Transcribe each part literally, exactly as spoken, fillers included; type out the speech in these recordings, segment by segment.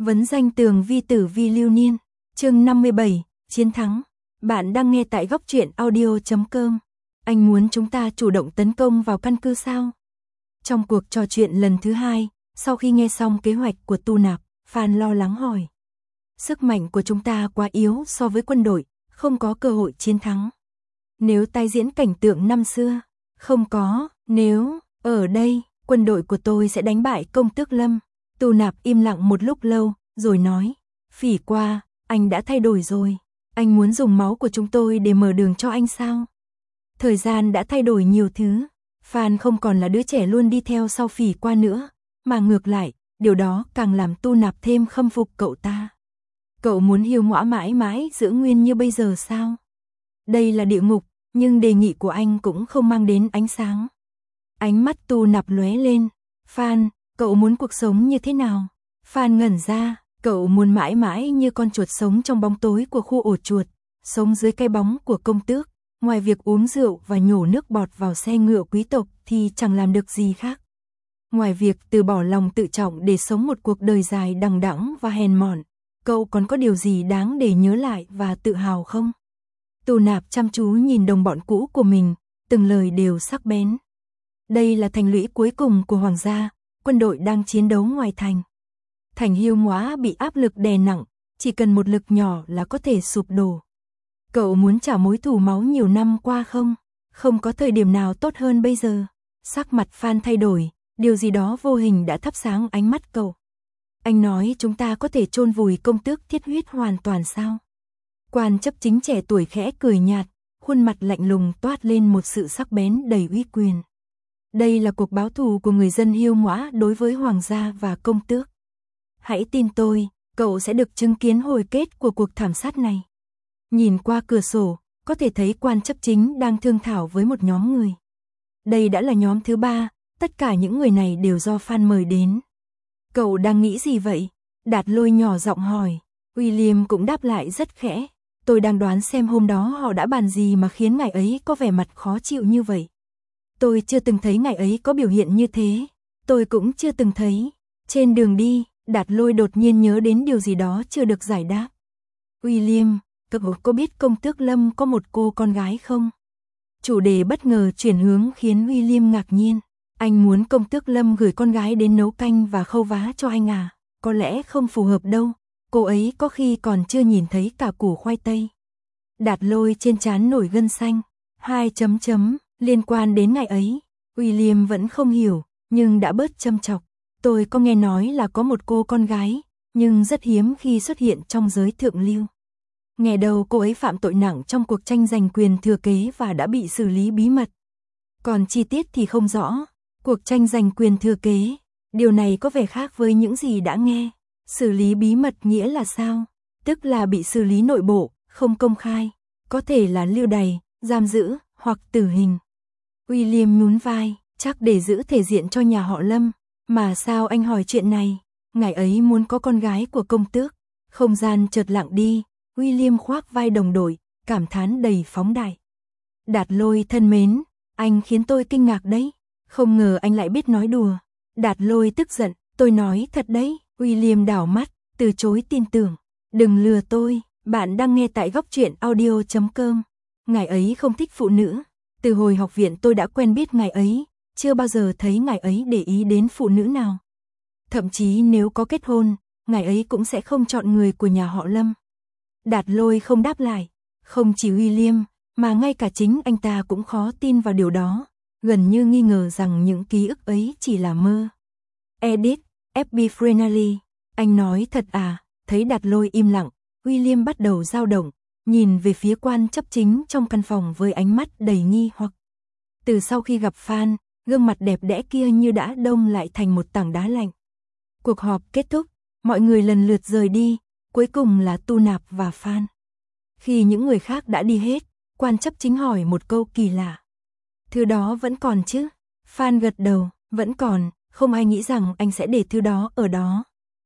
Vấn danh tường vi tử vi lưu niên, chương năm mươi bảy, chiến thắng. Bạn đang nghe tại góc truyện audio chấm com. Anh muốn chúng ta chủ động tấn công vào căn cứ sao? Trong cuộc trò chuyện lần thứ hai, sau khi nghe xong kế hoạch của Tu Nạp, Phan lo lắng hỏi. Sức mạnh của chúng ta quá yếu so với quân đội, không có cơ hội chiến thắng. Nếu tái diễn cảnh tượng năm xưa, không có, nếu, ở đây, quân đội của tôi sẽ đánh bại Công Tước Lâm. Tu Nạp im lặng một lúc lâu, rồi nói, Phỉ Qua, anh đã thay đổi rồi, anh muốn dùng máu của chúng tôi để mở đường cho anh sao? Thời gian đã thay đổi nhiều thứ, Phan không còn là đứa trẻ luôn đi theo sau Phỉ Qua nữa, mà ngược lại, điều đó càng làm Tu Nạp thêm khâm phục cậu ta. Cậu muốn hiêu ngõa mãi mãi giữ nguyên như bây giờ sao? Đây là địa ngục, nhưng đề nghị của anh cũng không mang đến ánh sáng. Ánh mắt Tu Nạp lóe lên, Phan, cậu muốn cuộc sống như thế nào? Phan ngẩn ra, cậu muốn mãi mãi như con chuột sống trong bóng tối của khu ổ chuột, sống dưới cái bóng của công tước, ngoài việc uống rượu và nhổ nước bọt vào xe ngựa quý tộc thì chẳng làm được gì khác. Ngoài việc từ bỏ lòng tự trọng để sống một cuộc đời dài đằng đẵng và hèn mọn, cậu còn có điều gì đáng để nhớ lại và tự hào không? Tu Nạp chăm chú nhìn đồng bọn cũ của mình, từng lời đều sắc bén. Đây là thành lũy cuối cùng của hoàng gia, quân đội đang chiến đấu ngoài thành. Thành hiêu ngõa bị áp lực đè nặng, chỉ cần một lực nhỏ là có thể sụp đổ. Cậu muốn trả mối thù máu nhiều năm qua không? Không có thời điểm nào tốt hơn bây giờ. Sắc mặt Phan thay đổi, điều gì đó vô hình đã thắp sáng ánh mắt cậu. Anh nói chúng ta có thể chôn vùi Công Tước Thiết Huyết hoàn toàn sao? Quan chấp chính trẻ tuổi khẽ cười nhạt, khuôn mặt lạnh lùng toát lên một sự sắc bén đầy uy quyền. Đây là cuộc báo thù của người dân hiêu ngõa đối với hoàng gia và công tước. Hãy tin tôi, cậu sẽ được chứng kiến hồi kết của cuộc thảm sát này. Nhìn qua cửa sổ, có thể thấy quan chấp chính đang thương thảo với một nhóm người. Đây đã là nhóm thứ ba, tất cả những người này đều do Phan mời đến. Cậu đang nghĩ gì vậy? Đạt Lôi nhỏ giọng hỏi. William cũng đáp lại rất khẽ. Tôi đang đoán xem hôm đó họ đã bàn gì mà khiến ngài ấy có vẻ mặt khó chịu như vậy. Tôi chưa từng thấy ngài ấy có biểu hiện như thế. Tôi cũng chưa từng thấy. Trên đường đi, Đạt Lôi đột nhiên nhớ đến điều gì đó chưa được giải đáp. William, cậu có biết Công Tước Lâm có một cô con gái không? Chủ đề bất ngờ chuyển hướng khiến William ngạc nhiên. Anh muốn Công Tước Lâm gửi con gái đến nấu canh và khâu vá cho anh à? Có lẽ không phù hợp đâu. Cô ấy có khi còn chưa nhìn thấy cả củ khoai tây. Đạt Lôi trên trán nổi gân xanh. Hai chấm chấm. Liên quan đến ngày ấy, William vẫn không hiểu, nhưng đã bớt châm chọc. Tôi có nghe nói là có một cô con gái, nhưng rất hiếm khi xuất hiện trong giới thượng lưu. Nghe đầu cô ấy phạm tội nặng trong cuộc tranh giành quyền thừa kế và đã bị xử lý bí mật. Còn chi tiết thì không rõ. Cuộc tranh giành quyền thừa kế, điều này có vẻ khác với những gì đã nghe. Xử lý bí mật nghĩa là sao? Tức là bị xử lý nội bộ, không công khai. Có thể là lưu đày, giam giữ, hoặc tử hình. William nhún vai, chắc để giữ thể diện cho nhà họ Lâm. Mà sao anh hỏi chuyện này? Ngài ấy muốn có con gái của công tước. Không gian chợt lặng đi, William khoác vai đồng đội, cảm thán đầy phóng đại. Đạt Lôi thân mến, anh khiến tôi kinh ngạc đấy. Không ngờ anh lại biết nói đùa. Đạt Lôi tức giận, tôi nói thật đấy. William đảo mắt, từ chối tin tưởng. Đừng lừa tôi, bạn đang nghe tại góc truyện audio chấm com. Ngài ấy không thích phụ nữ. Từ hồi học viện tôi đã quen biết ngài ấy, chưa bao giờ thấy ngài ấy để ý đến phụ nữ nào. Thậm chí nếu có kết hôn, ngài ấy cũng sẽ không chọn người của nhà họ Lâm. Đạt Lôi không đáp lại, không chỉ William, mà ngay cả chính anh ta cũng khó tin vào điều đó, gần như nghi ngờ rằng những ký ức ấy chỉ là mơ. Edit, ép bê Frenally, anh nói thật à? Thấy Đạt Lôi im lặng, William bắt đầu dao động. Nhìn về phía quan chấp chính trong căn phòng với ánh mắt đầy nghi hoặc. Từ sau khi gặp Phan, gương mặt đẹp đẽ kia như đã đông lại thành một tảng đá lạnh. Cuộc họp kết thúc, mọi người lần lượt rời đi, cuối cùng là Tu Nạp và Phan. Khi những người khác đã đi hết, quan chấp chính hỏi một câu kỳ lạ. Thứ đó vẫn còn chứ? Phan gật đầu, vẫn còn, không ai nghĩ rằng anh sẽ để thứ đó ở đó.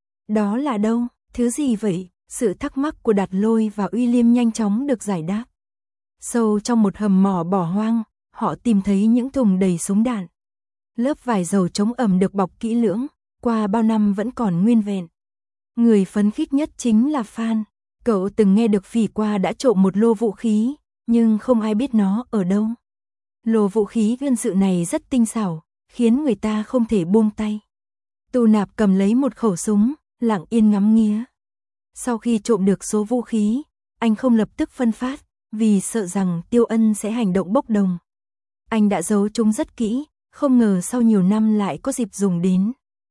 Đó là đâu? Thứ gì vậy? Sự thắc mắc của Đạt Lôi và William nhanh chóng được giải đáp. Sâu trong một hầm mỏ bỏ hoang, họ tìm thấy những thùng đầy súng đạn. Lớp vải dầu chống ẩm được bọc kỹ lưỡng, qua bao năm vẫn còn nguyên vẹn. Người phấn khích nhất chính là Phan. Cậu từng nghe được Phỉ Qua đã trộm một lô vũ khí, nhưng không ai biết nó ở đâu. Lô vũ khí quân sự này rất tinh xảo, khiến người ta không thể buông tay. Tu Nạp cầm lấy một khẩu súng, lặng yên ngắm nghía. Sau khi trộm được số vũ khí, anh không lập tức phân phát, vì sợ rằng Tiêu Ân sẽ hành động bốc đồng. Anh đã giấu chúng rất kỹ, không ngờ sau nhiều năm lại có dịp dùng đến.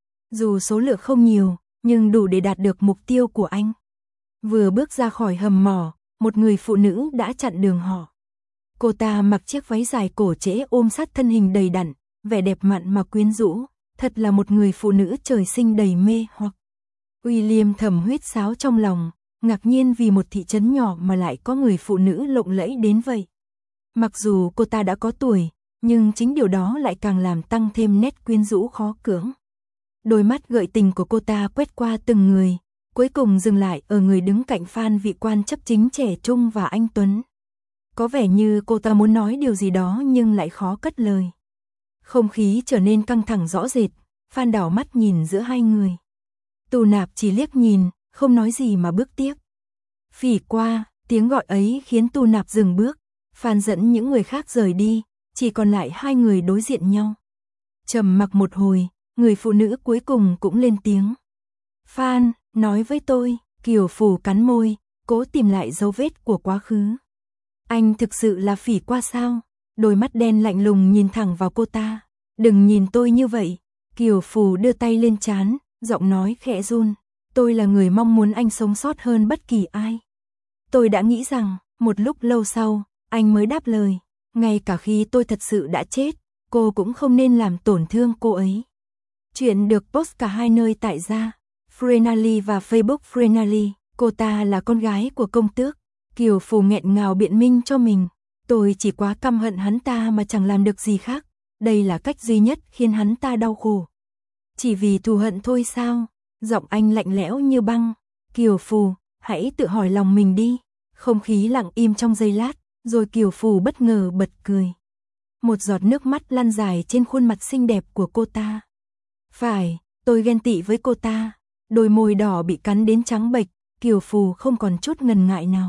Dù số lượng không nhiều, nhưng đủ để đạt được mục tiêu của anh. Vừa bước ra khỏi hầm mỏ, một người phụ nữ đã chặn đường họ. Cô ta mặc chiếc váy dài cổ trễ ôm sát thân hình đầy đặn, vẻ đẹp mặn mà quyến rũ, thật là một người phụ nữ trời sinh đầy mê hoặc. William thầm huýt sáo trong lòng, ngạc nhiên vì một thị trấn nhỏ mà lại có người phụ nữ lộng lẫy đến vậy. Mặc dù cô ta đã có tuổi, nhưng chính điều đó lại càng làm tăng thêm nét quyến rũ khó cưỡng. Đôi mắt gợi tình của cô ta quét qua từng người, cuối cùng dừng lại ở người đứng cạnh Phan vị quan chấp chính trẻ trung và anh tuấn. Có vẻ như cô ta muốn nói điều gì đó nhưng lại khó cất lời. Không khí trở nên căng thẳng rõ rệt, Phan đảo mắt nhìn giữa hai người. Tu Nạp chỉ liếc nhìn, không nói gì mà bước tiếp. Phỉ Qua, tiếng gọi ấy khiến Tu Nạp dừng bước, Phan dẫn những người khác rời đi, chỉ còn lại hai người đối diện nhau. Trầm mặc một hồi, người phụ nữ cuối cùng cũng lên tiếng. Phan, nói với tôi, Kiều Phù cắn môi, cố tìm lại dấu vết của quá khứ. Anh thực sự là Phỉ Qua sao? Đôi mắt đen lạnh lùng nhìn thẳng vào cô ta. Đừng nhìn tôi như vậy. Kiều Phù đưa tay lên trán, giọng nói khẽ run. Tôi là người mong muốn anh sống sót hơn bất kỳ ai. Tôi đã nghĩ rằng, một lúc lâu sau, anh mới đáp lời. Ngay cả khi tôi thật sự đã chết, cô cũng không nên làm tổn thương cô ấy. Chuyện được post cả hai nơi tại gia Frenally và Facebook Frenally. Cô ta là con gái của công tước. Kiều Phù nghẹn ngào biện minh cho mình. Tôi chỉ quá căm hận hắn ta mà chẳng làm được gì khác. Đây là cách duy nhất khiến hắn ta đau khổ. Chỉ vì thù hận thôi sao? Giọng anh lạnh lẽo như băng. Kiều Phù, hãy tự hỏi lòng mình đi. Không khí lặng im trong giây lát, rồi Kiều Phù bất ngờ bật cười. Một giọt nước mắt lăn dài trên khuôn mặt xinh đẹp của cô ta. Phải, tôi ghen tị với cô ta. Đôi môi đỏ bị cắn đến trắng bệch, Kiều Phù không còn chút ngần ngại nào.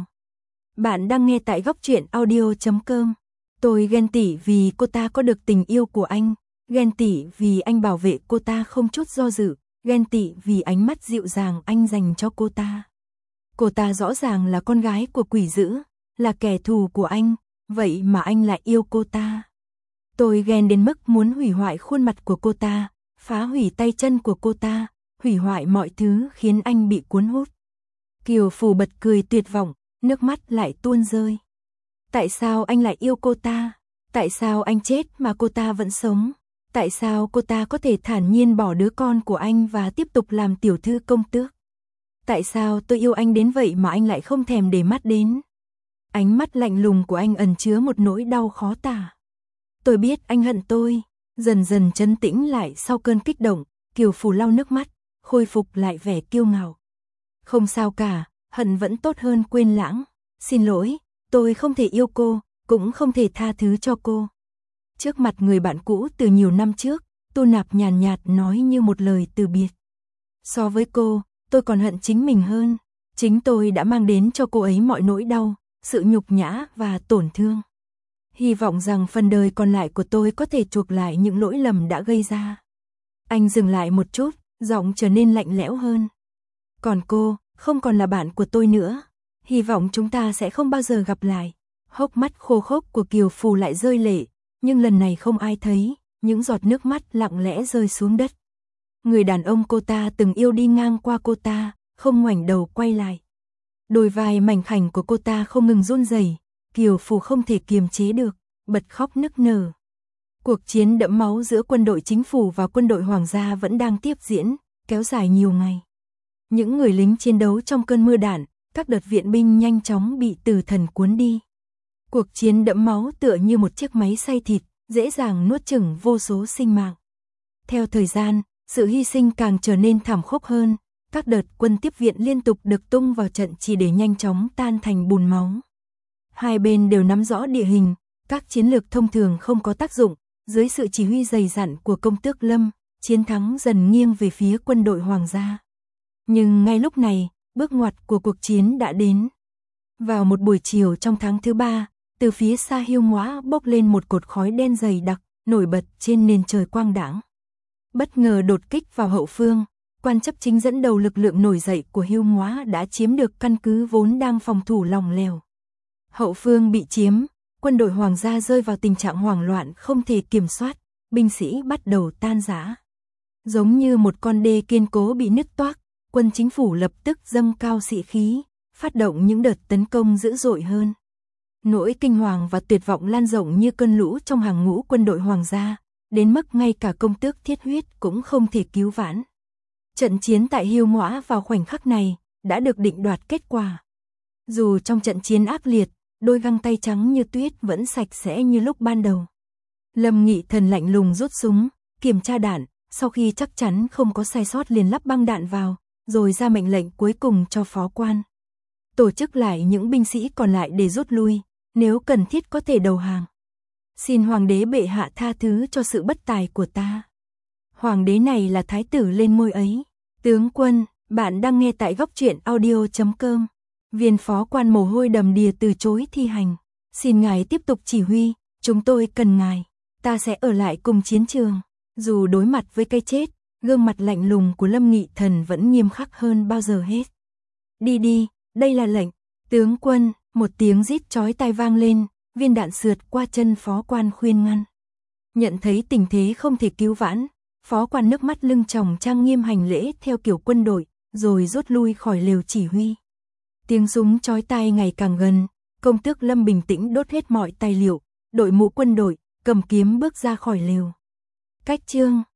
Bạn đang nghe tại góc truyện audio chấm com. Tôi ghen tị vì cô ta có được tình yêu của anh, ghen tị vì anh bảo vệ cô ta không chút do dự, ghen tị vì ánh mắt dịu dàng anh dành cho cô ta. Cô ta rõ ràng là con gái của quỷ dữ, là kẻ thù của anh, vậy mà anh lại yêu cô ta. Tôi ghen đến mức muốn hủy hoại khuôn mặt của cô ta, phá hủy tay chân của cô ta, hủy hoại mọi thứ khiến anh bị cuốn hút. Kiều Phù bật cười tuyệt vọng, nước mắt lại tuôn rơi. Tại sao anh lại yêu cô ta? Tại sao anh chết mà cô ta vẫn sống? Tại sao cô ta có thể thản nhiên bỏ đứa con của anh và tiếp tục làm tiểu thư công tước? Tại sao tôi yêu anh đến vậy mà anh lại không thèm để mắt đến? Ánh mắt lạnh lùng của anh ẩn chứa một nỗi đau khó tả. Tôi biết anh hận tôi. Dần dần trấn tĩnh lại sau cơn kích động, Kiều Phù lau nước mắt, khôi phục lại vẻ kiêu ngạo. Không sao cả, hận vẫn tốt hơn quên lãng. Xin lỗi, tôi không thể yêu cô, cũng không thể tha thứ cho cô. Trước mặt người bạn cũ từ nhiều năm trước, Tu Nạp nhàn nhạt nói như một lời từ biệt. So với cô, tôi còn hận chính mình hơn. Chính tôi đã mang đến cho cô ấy mọi nỗi đau, sự nhục nhã và tổn thương. Hy vọng rằng phần đời còn lại của tôi có thể chuộc lại những lỗi lầm đã gây ra. Anh dừng lại một chút, giọng trở nên lạnh lẽo hơn. Còn cô, không còn là bạn của tôi nữa. Hy vọng chúng ta sẽ không bao giờ gặp lại. Hốc mắt khô khốc của Kiều Phù lại rơi lệ, nhưng lần này không ai thấy, những giọt nước mắt lặng lẽ rơi xuống đất. Người đàn ông cô ta từng yêu đi ngang qua cô ta, không ngoảnh đầu quay lại. Đôi vai mảnh khảnh của cô ta không ngừng run rẩy, Kiều Phù không thể kiềm chế được, bật khóc nức nở. Cuộc chiến đẫm máu giữa quân đội chính phủ và quân đội hoàng gia vẫn đang tiếp diễn, kéo dài nhiều ngày. Những người lính chiến đấu trong cơn mưa đạn, các đợt viện binh nhanh chóng bị tử thần cuốn đi. Cuộc chiến đẫm máu tựa như một chiếc máy xay thịt, dễ dàng nuốt chửng vô số sinh mạng. Theo thời gian, sự hy sinh càng trở nên thảm khốc hơn, các đợt quân tiếp viện liên tục được tung vào trận chỉ để nhanh chóng tan thành bùn máu. Hai bên đều nắm rõ địa hình, các chiến lược thông thường không có tác dụng, dưới sự chỉ huy dày dặn của công tước Lâm, chiến thắng dần nghiêng về phía quân đội hoàng gia. Nhưng ngay lúc này, bước ngoặt của cuộc chiến đã đến. Vào một buổi chiều trong tháng thứ ba, từ phía xa Hiêu Ngõa bốc lên một cột khói đen dày đặc, nổi bật trên nền trời quang đãng. Bất ngờ đột kích vào hậu phương, quan chấp chính dẫn đầu lực lượng nổi dậy của Hiêu Ngõa đã chiếm được căn cứ vốn đang phòng thủ lỏng lẻo. Hậu phương bị chiếm, quân đội hoàng gia rơi vào tình trạng hoảng loạn không thể kiểm soát, binh sĩ bắt đầu tan rã. Giống như một con đê kiên cố bị nứt toác, quân chính phủ lập tức dâng cao sĩ khí, phát động những đợt tấn công dữ dội hơn. Nỗi kinh hoàng và tuyệt vọng lan rộng như cơn lũ trong hàng ngũ quân đội hoàng gia, đến mức ngay cả công tước thiết huyết cũng không thể cứu vãn. Trận chiến tại Hiêu Ngõa vào khoảnh khắc này đã được định đoạt kết quả. Dù trong trận chiến ác liệt, đôi găng tay trắng như tuyết vẫn sạch sẽ như lúc ban đầu. Lâm Nghị Thần lạnh lùng rút súng, kiểm tra đạn, sau khi chắc chắn không có sai sót liền lắp băng đạn vào, rồi ra mệnh lệnh cuối cùng cho phó quan. Tổ chức lại những binh sĩ còn lại để rút lui, nếu cần thiết có thể đầu hàng. Xin hoàng đế bệ hạ tha thứ cho sự bất tài của ta. Hoàng đế này là thái tử lên ngôi ấy. Tướng quân, bạn đang nghe tại góc truyện audio chấm com. Viên phó quan mồ hôi đầm đìa từ chối thi hành. Xin ngài tiếp tục chỉ huy, chúng tôi cần ngài. Ta sẽ ở lại cùng chiến trường. Dù đối mặt với cái chết, gương mặt lạnh lùng của Lâm Nghị Thần vẫn nghiêm khắc hơn bao giờ hết. Đi đi, đây là lệnh. Tướng quân, một tiếng rít chói tai vang lên, viên đạn sượt qua chân phó quan khuyên ngăn. Nhận thấy tình thế không thể cứu vãn, phó quan nước mắt lưng tròng trang nghiêm hành lễ theo kiểu quân đội, rồi rút lui khỏi lều chỉ huy. Tiếng súng chói tai ngày càng gần, công tước Lâm bình tĩnh đốt hết mọi tài liệu, đội mũ quân đội, cầm kiếm bước ra khỏi lều. Cách chương